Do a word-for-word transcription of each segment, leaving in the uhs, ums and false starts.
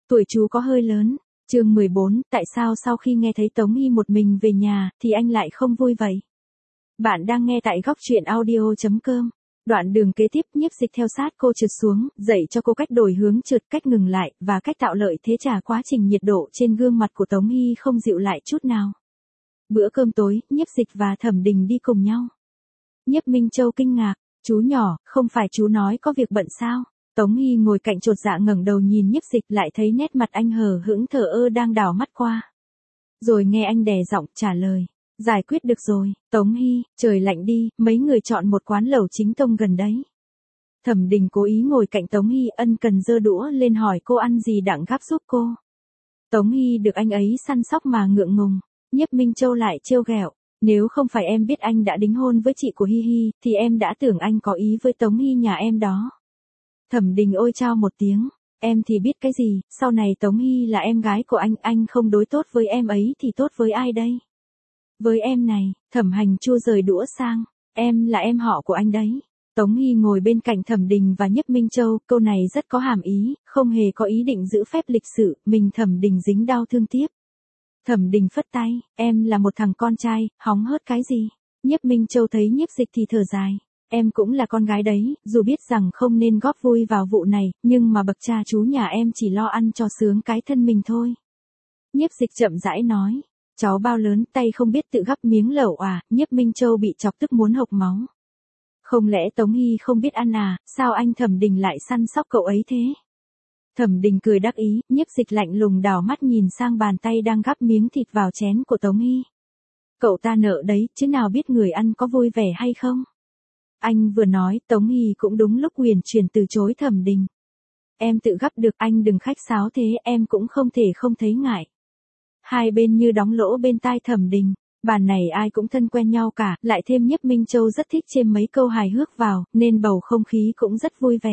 Tuổi chú có hơi lớn. Chương mười bốn, tại sao sau khi nghe thấy Tống Hy một mình về nhà, thì anh lại không vui vậy? Bạn đang nghe tại góc truyện audio chấm com. Đoạn đường kế tiếp, Nhiếp Dịch theo sát cô trượt xuống, dạy cho cô cách đổi hướng trượt, cách ngừng lại, và cách tạo lợi thế trả. Quá trình nhiệt độ trên gương mặt của Tống Hy không dịu lại chút nào. Bữa cơm tối, Nhiếp Dịch và Thẩm Đình đi cùng nhau. Nhiếp Minh Châu kinh ngạc, chú nhỏ, không phải chú nói có việc bận sao? Tống Hy ngồi cạnh chột dạ ngẩng đầu nhìn Nhiếp Dịch, lại thấy nét mặt anh hờ hững thờ ơ đang đảo mắt qua. Rồi nghe anh đè giọng trả lời, giải quyết được rồi. Tống Hy, trời lạnh đi, mấy người chọn một quán lẩu chính tông gần đấy. Thẩm Đình cố ý ngồi cạnh Tống Hy, ân cần giơ đũa lên hỏi cô ăn gì đặng gắp giúp cô. Tống Hy được anh ấy săn sóc mà ngượng ngùng. Nhiếp Minh Châu lại trêu ghẹo, nếu không phải em biết anh đã đính hôn với chị của Hy Hy, thì em đã tưởng anh có ý với Tống Hy nhà em đó. Thẩm Đình ôi chao một tiếng, em thì biết cái gì, sau này Tống Hy là em gái của anh, anh không đối tốt với em ấy thì tốt với ai đây? Với em này. Thẩm Hành Chu rời đũa sang, em là em họ của anh đấy. Tống Hy ngồi bên cạnh Thẩm Đình và Nhiếp Minh Châu, câu này rất có hàm ý, không hề có ý định giữ phép lịch sự, mình Thẩm Đình dính đau thương tiếp. Thẩm Đình phất tay, em là một thằng con trai, hóng hớt cái gì? Nhiếp Minh Châu thấy Nhiếp Dịch thì thở dài, em cũng là con gái đấy, dù biết rằng không nên góp vui vào vụ này, nhưng mà bậc cha chú nhà em chỉ lo ăn cho sướng cái thân mình thôi. Nhiếp Dịch chậm rãi nói, cháu bao lớn tay không biết tự gắp miếng lẩu à? Nhiếp Minh Châu bị chọc tức muốn hộc máu. Không lẽ Tống Hy không biết ăn à, sao anh Thẩm Đình lại săn sóc cậu ấy thế? Thẩm Đình cười đắc ý, Nhiếp Dịch lạnh lùng đảo mắt nhìn sang bàn tay đang gắp miếng thịt vào chén của Tống Hy. Cậu ta nợ đấy, chứ nào biết người ăn có vui vẻ hay không? Anh vừa nói, Tống Hy cũng đúng lúc huyền chuyển từ chối Thẩm Đình. Em tự gắp được, anh đừng khách sáo thế, em cũng không thể không thấy ngại. Hai bên như đóng lỗ bên tai Thẩm Đình, bàn này ai cũng thân quen nhau cả, lại thêm Nhiếp Minh Châu rất thích chêm mấy câu hài hước vào, nên bầu không khí cũng rất vui vẻ.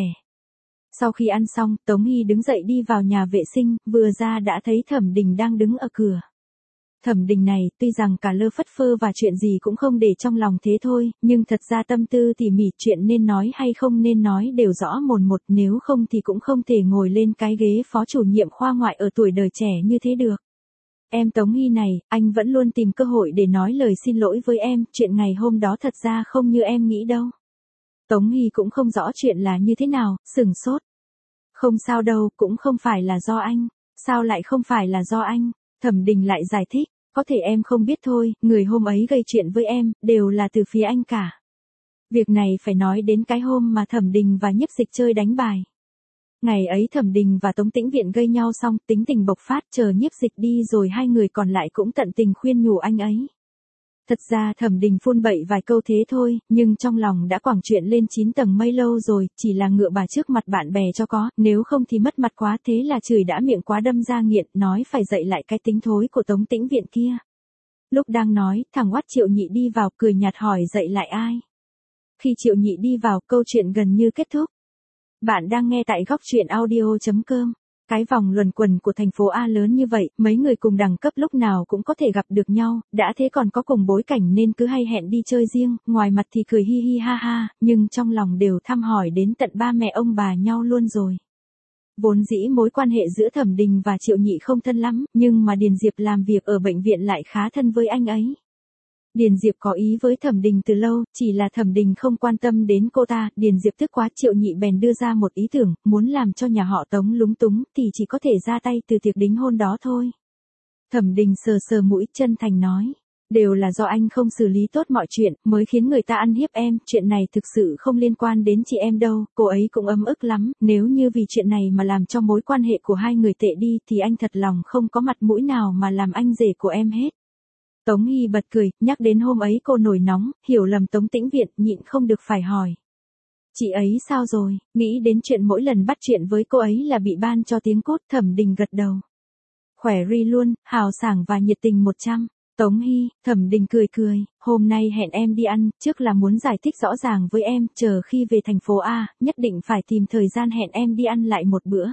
Sau khi ăn xong, Tống Hy đứng dậy đi vào nhà vệ sinh, vừa ra đã thấy Thẩm Đình đang đứng ở cửa. Thẩm Đình này, tuy rằng cả lơ phất phơ và chuyện gì cũng không để trong lòng thế thôi, nhưng thật ra tâm tư tỉ mỉ, chuyện nên nói hay không nên nói đều rõ mồn một, nếu không thì cũng không thể ngồi lên cái ghế phó chủ nhiệm khoa ngoại ở tuổi đời trẻ như thế được. Em Tống Hy này, anh vẫn luôn tìm cơ hội để nói lời xin lỗi với em, chuyện ngày hôm đó thật ra không như em nghĩ đâu. Tống Hy cũng không rõ chuyện là như thế nào, sửng sốt. Không sao đâu, cũng không phải là do anh. Sao lại không phải là do anh? Thẩm Đình lại giải thích, có thể em không biết thôi, người hôm ấy gây chuyện với em, đều là từ phía anh cả. Việc này phải nói đến cái hôm mà Thẩm Đình và Nhiếp Dịch chơi đánh bài. Ngày ấy Thẩm Đình và Tống Tĩnh Viện gây nhau xong, tính tình bộc phát, chờ Nhiếp Dịch đi rồi hai người còn lại cũng tận tình khuyên nhủ anh ấy. Thật ra Thẩm Đình phun bậy vài câu thế thôi, nhưng trong lòng đã quẳng chuyện lên chín tầng mây lâu rồi, chỉ là ngựa bà trước mặt bạn bè cho có, nếu không thì mất mặt quá, thế là chửi đã miệng quá đâm ra nghiện, nói phải dạy lại cái tính thối của Tống Tĩnh Viện kia. Lúc đang nói, thằng oắt Triệu Nhị đi vào, cười nhạt hỏi dạy lại ai. Khi Triệu Nhị đi vào, câu chuyện gần như kết thúc. Bạn đang nghe tại góc truyện audio chấm com. Cái vòng luẩn quẩn của thành phố A lớn như vậy, mấy người cùng đẳng cấp lúc nào cũng có thể gặp được nhau, đã thế còn có cùng bối cảnh nên cứ hay hẹn đi chơi riêng, ngoài mặt thì cười hi hi ha ha, nhưng trong lòng đều thăm hỏi đến tận ba mẹ ông bà nhau luôn rồi. Vốn dĩ mối quan hệ giữa Thẩm Đình và Triệu Nhị không thân lắm, nhưng mà Điền Diệp làm việc ở bệnh viện lại khá thân với anh ấy. Điền Diệp có ý với Thẩm Đình từ lâu, chỉ là Thẩm Đình không quan tâm đến cô ta, Điền Diệp tức quá, Triệu Nhị bèn đưa ra một ý tưởng, muốn làm cho nhà họ Tống lúng túng, thì chỉ có thể ra tay từ tiệc đính hôn đó thôi. Thẩm Đình sờ sờ mũi, chân thành nói, đều là do anh không xử lý tốt mọi chuyện, mới khiến người ta ăn hiếp em, chuyện này thực sự không liên quan đến chị em đâu, cô ấy cũng ấm ức lắm, nếu như vì chuyện này mà làm cho mối quan hệ của hai người tệ đi, thì anh thật lòng không có mặt mũi nào mà làm anh rể của em hết. Tống Hy bật cười, nhắc đến hôm ấy cô nổi nóng, hiểu lầm Tống Tĩnh Viện, nhịn không được phải hỏi. Chị ấy sao rồi? Nghĩ đến chuyện mỗi lần bắt chuyện với cô ấy là bị ban cho tiếng cút, Thẩm Đình gật đầu. Khỏe ri luôn, hào sảng và nhiệt tình một trăm. Tống Hy, Thẩm Đình cười cười, hôm nay hẹn em đi ăn, trước là muốn giải thích rõ ràng với em, chờ khi về thành phố A, nhất định phải tìm thời gian hẹn em đi ăn lại một bữa.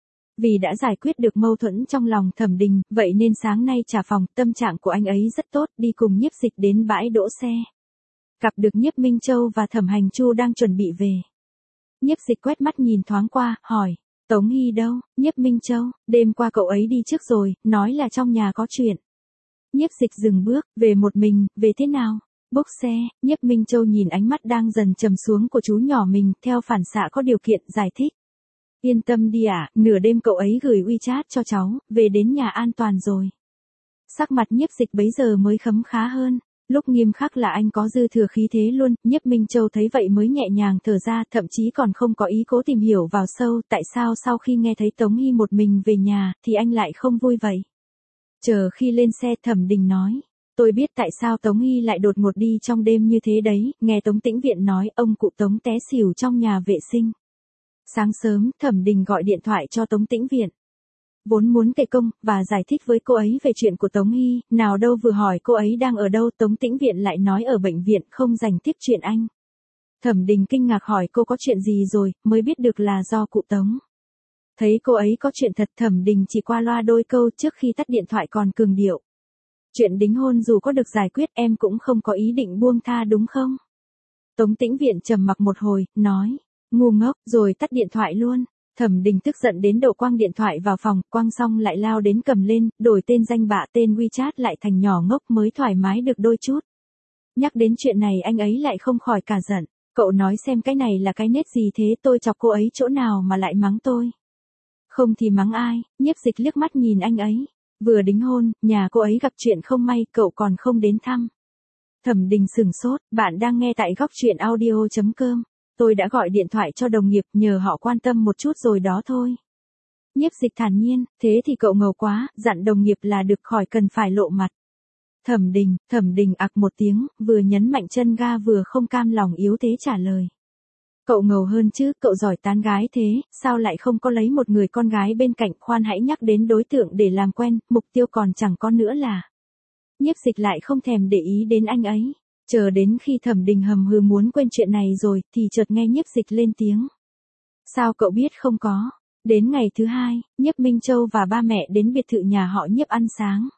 Vì đã giải quyết được mâu thuẫn trong lòng Thẩm Đình, vậy nên sáng nay trả phòng, tâm trạng của anh ấy rất tốt, đi cùng Nhiếp Dịch đến bãi đỗ xe. Gặp được Nhiếp Minh Châu và Thẩm Hành Chu đang chuẩn bị về. Nhiếp Dịch quét mắt nhìn thoáng qua, hỏi, Tống Hy đâu, Nhiếp Minh Châu, đêm qua cậu ấy đi trước rồi, nói là trong nhà có chuyện. Nhiếp Dịch dừng bước, về một mình, về thế nào? Bốc xe, Nhiếp Minh Châu nhìn ánh mắt đang dần trầm xuống của chú nhỏ mình, theo phản xạ có điều kiện, giải thích. Yên tâm đi ạ, à, nửa đêm cậu ấy gửi WeChat cho cháu, về đến nhà an toàn rồi. Sắc mặt Nhiếp Dịch bấy giờ mới khấm khá hơn, lúc nghiêm khắc là anh có dư thừa khí thế luôn, Nhiếp Minh Châu thấy vậy mới nhẹ nhàng thở ra, thậm chí còn không có ý cố tìm hiểu vào sâu, tại sao sau khi nghe thấy Tống Hy một mình về nhà, thì anh lại không vui vậy. Chờ khi lên xe Thẩm Đình nói, tôi biết tại sao Tống Hy lại đột ngột đi trong đêm như thế đấy, nghe Tống Tĩnh Viện nói ông cụ Tống té xỉu trong nhà vệ sinh. Sáng sớm, Thẩm Đình gọi điện thoại cho Tống Tĩnh Viện. Vốn muốn kể công, và giải thích với cô ấy về chuyện của Tống Hy, nào đâu vừa hỏi cô ấy đang ở đâu, Tống Tĩnh Viện lại nói ở bệnh viện, không dành tiếp chuyện anh. Thẩm Đình kinh ngạc hỏi cô có chuyện gì rồi, mới biết được là do cụ Tống. Thấy cô ấy có chuyện thật, Thẩm Đình chỉ qua loa đôi câu trước khi tắt điện thoại còn cường điệu. Chuyện đính hôn dù có được giải quyết em cũng không có ý định buông tha đúng không? Tống Tĩnh Viện trầm mặc một hồi, nói, ngu ngốc, rồi tắt điện thoại luôn. Thẩm Đình tức giận đến độ quăng điện thoại vào phòng, quăng xong lại lao đến cầm lên, đổi tên danh bạ tên WeChat lại thành nhỏ ngốc mới thoải mái được đôi chút. Nhắc đến chuyện này anh ấy lại không khỏi cả giận, cậu nói xem cái này là cái nết gì thế, tôi chọc cô ấy chỗ nào mà lại mắng tôi. Không thì mắng ai, Nhiếp Dịch liếc mắt nhìn anh ấy, vừa đính hôn, nhà cô ấy gặp chuyện không may, cậu còn không đến thăm. Thẩm Đình sừng sốt, bạn đang nghe tại góc truyện audio chấm com. Tôi đã gọi điện thoại cho đồng nghiệp nhờ họ quan tâm một chút rồi đó thôi. Nhiếp Dịch thản nhiên, thế thì cậu ngầu quá, dặn đồng nghiệp là được khỏi cần phải lộ mặt. Thẩm Đình, Thẩm Đình ặc một tiếng, vừa nhấn mạnh chân ga vừa không cam lòng yếu thế trả lời. Cậu ngầu hơn chứ, cậu giỏi tán gái thế, sao lại không có lấy một người con gái bên cạnh, khoan hãy nhắc đến đối tượng để làm quen, mục tiêu còn chẳng có nữa là. Nhiếp Dịch lại không thèm để ý đến anh ấy. Chờ đến khi Thẩm Đình hầm hừ muốn quên chuyện này rồi, thì chợt nghe Nhiếp Dịch lên tiếng. Sao cậu biết không có? Đến ngày thứ hai, Nhiếp Minh Châu và ba mẹ đến biệt thự nhà họ Nhiếp ăn sáng.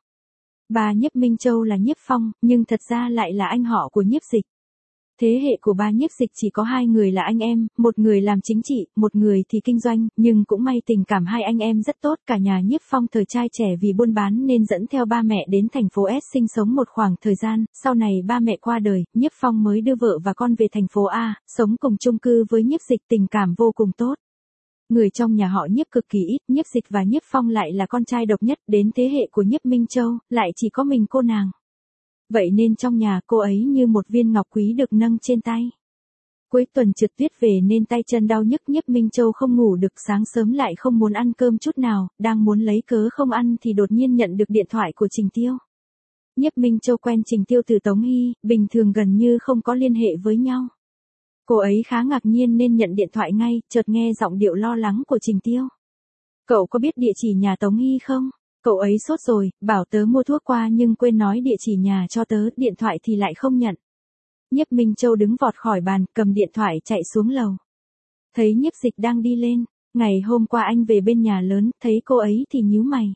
Ba Nhiếp Minh Châu là Nhiếp Phong, nhưng thật ra lại là anh họ của Nhiếp Dịch. Thế hệ của ba Nhiếp Dịch chỉ có hai người là anh em, một người làm chính trị, một người thì kinh doanh, nhưng cũng may tình cảm hai anh em rất tốt, cả nhà Nhiếp Phong thời trai trẻ vì buôn bán nên dẫn theo ba mẹ đến thành phố S sinh sống một khoảng thời gian, sau này ba mẹ qua đời, Nhiếp Phong mới đưa vợ và con về thành phố A, sống cùng chung cư với Nhiếp Dịch, tình cảm vô cùng tốt. Người trong nhà họ Nhiếp cực kỳ ít, Nhiếp Dịch và Nhiếp Phong lại là con trai độc nhất, đến thế hệ của Nhiếp Minh Châu, lại chỉ có mình cô nàng. Vậy nên trong nhà cô ấy như một viên ngọc quý được nâng trên tay. Cuối tuần trượt tuyết về nên tay chân đau nhức, Nhiếp Minh Châu không ngủ được, sáng sớm lại không muốn ăn cơm chút nào, đang muốn lấy cớ không ăn thì đột nhiên nhận được điện thoại của Trình Tiêu. Nhiếp Minh Châu quen Trình Tiêu từ Tống Hy, bình thường gần như không có liên hệ với nhau. Cô ấy khá ngạc nhiên nên nhận điện thoại ngay, chợt nghe giọng điệu lo lắng của Trình Tiêu. Cậu có biết địa chỉ nhà Tống Hy không? Cậu ấy sốt rồi, bảo tớ mua thuốc qua nhưng quên nói địa chỉ nhà cho tớ, điện thoại thì lại không nhận. Nhiếp Minh Châu đứng vọt khỏi bàn, cầm điện thoại chạy xuống lầu. Thấy Nhiếp Dịch đang đi lên, ngày hôm qua anh về bên nhà lớn, thấy cô ấy thì nhíu mày.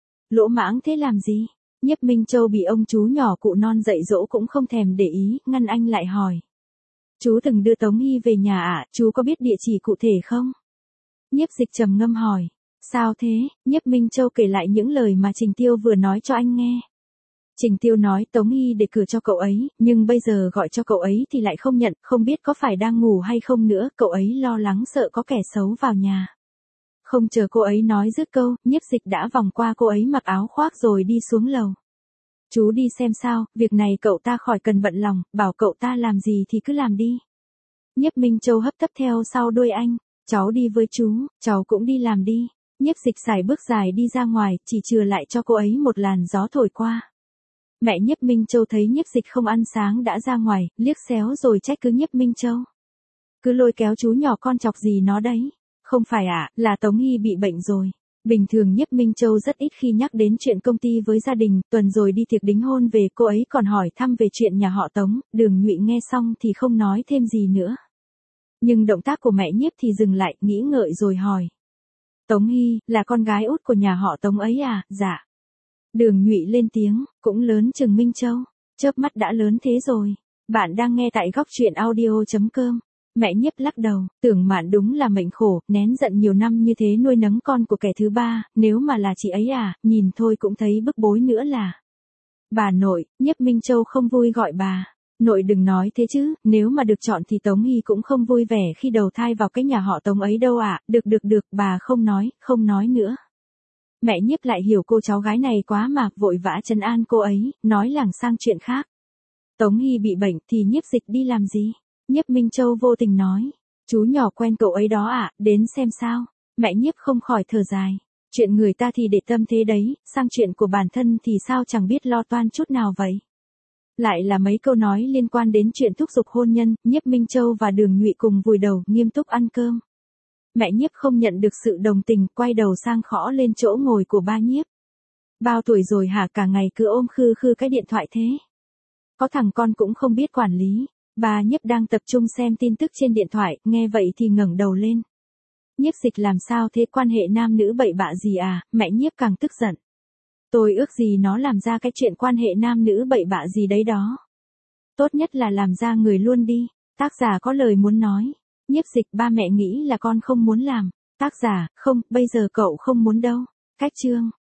Lỗ mãng thế làm gì? Nhiếp Minh Châu bị ông chú nhỏ cụ non dạy dỗ cũng không thèm để ý, ngăn anh lại hỏi. Chú từng đưa Tống Hy về nhà ạ, à, chú có biết địa chỉ cụ thể không? Nhiếp Dịch trầm ngâm hỏi. Sao thế? Nhiếp Minh Châu kể lại những lời mà Trình Tiêu vừa nói cho anh nghe. Trình Tiêu nói Tống Hy để cử cho cậu ấy, nhưng bây giờ gọi cho cậu ấy thì lại không nhận, không biết có phải đang ngủ hay không nữa, cậu ấy lo lắng sợ có kẻ xấu vào nhà. Không chờ cô ấy nói dứt câu, Nhiếp Dịch đã vòng qua cô ấy mặc áo khoác rồi đi xuống lầu. Chú đi xem sao, việc này cậu ta khỏi cần bận lòng, bảo cậu ta làm gì thì cứ làm đi. Nhiếp Minh Châu hấp tấp theo sau đuôi anh, cháu đi với chú, cháu cũng đi làm đi. Nhiếp Dịch xài bước dài đi ra ngoài, chỉ chừa lại cho cô ấy một làn gió thổi qua. Mẹ Nhiếp Minh Châu thấy Nhiếp Dịch không ăn sáng đã ra ngoài, liếc xéo rồi trách cứ Nhiếp Minh Châu. Cứ lôi kéo chú nhỏ con chọc gì nó đấy. Không phải ạ, à, là Tống Hy bị bệnh rồi. Bình thường Nhiếp Minh Châu rất ít khi nhắc đến chuyện công ty với gia đình, tuần rồi đi tiệc đính hôn về cô ấy còn hỏi thăm về chuyện nhà họ Tống, Đường Nhụy nghe xong thì không nói thêm gì nữa. Nhưng động tác của mẹ Nhiếp thì dừng lại, nghĩ ngợi rồi hỏi. Tống Hy, là con gái út của nhà họ Tống ấy à? Dạ. Đường Nhụy lên tiếng, cũng lớn chừng Minh Châu, chớp mắt đã lớn thế rồi. Bạn đang nghe tại góc truyện audio chấm com. Mẹ Nhiếp lắc đầu, Tưởng Mạn đúng là mệnh khổ, nén giận nhiều năm như thế nuôi nấng con của kẻ thứ ba, nếu mà là chị ấy à, nhìn thôi cũng thấy bức bối nữa là. Bà nội, Nhiếp Minh Châu không vui gọi bà. Nội đừng nói thế chứ, nếu mà được chọn thì Tống Hy cũng không vui vẻ khi đầu thai vào cái nhà họ Tống ấy đâu ạ, được được được, bà không nói, không nói nữa. Mẹ Nhiếp lại hiểu cô cháu gái này quá mà, vội vã trấn an cô ấy, nói lảng sang chuyện khác. Tống Hy bị bệnh thì Nhiếp Dịch đi làm gì? Nhiếp Minh Châu vô tình nói, chú nhỏ quen cậu ấy đó ạ, đến xem sao. Mẹ Nhiếp không khỏi thở dài. Chuyện người ta thì để tâm thế đấy, sang chuyện của bản thân thì sao chẳng biết lo toan chút nào vậy. Lại là mấy câu nói liên quan đến chuyện thúc giục hôn nhân, Nhiếp Minh Châu và Đường Nhụy cùng vùi đầu nghiêm túc ăn cơm. Mẹ Nhiếp không nhận được sự đồng tình, quay đầu sang khõ lên chỗ ngồi của ba Nhiếp. Bao tuổi rồi hả, cả ngày cứ ôm khư khư cái điện thoại thế. Có thằng con cũng không biết quản lý. Ba Nhiếp đang tập trung xem tin tức trên điện thoại, nghe vậy thì ngẩng đầu lên. Nhiếp Dịch làm sao thế, quan hệ nam nữ bậy bạ gì à? Mẹ Nhiếp càng tức giận. Tôi ước gì nó làm ra cái chuyện quan hệ nam nữ bậy bạ gì đấy đó. Tốt nhất là làm ra người luôn đi. Tác giả có lời muốn nói. Nhiếp Dịch, ba mẹ nghĩ là con không muốn làm. Tác giả, không, bây giờ cậu không muốn đâu. Cách chương.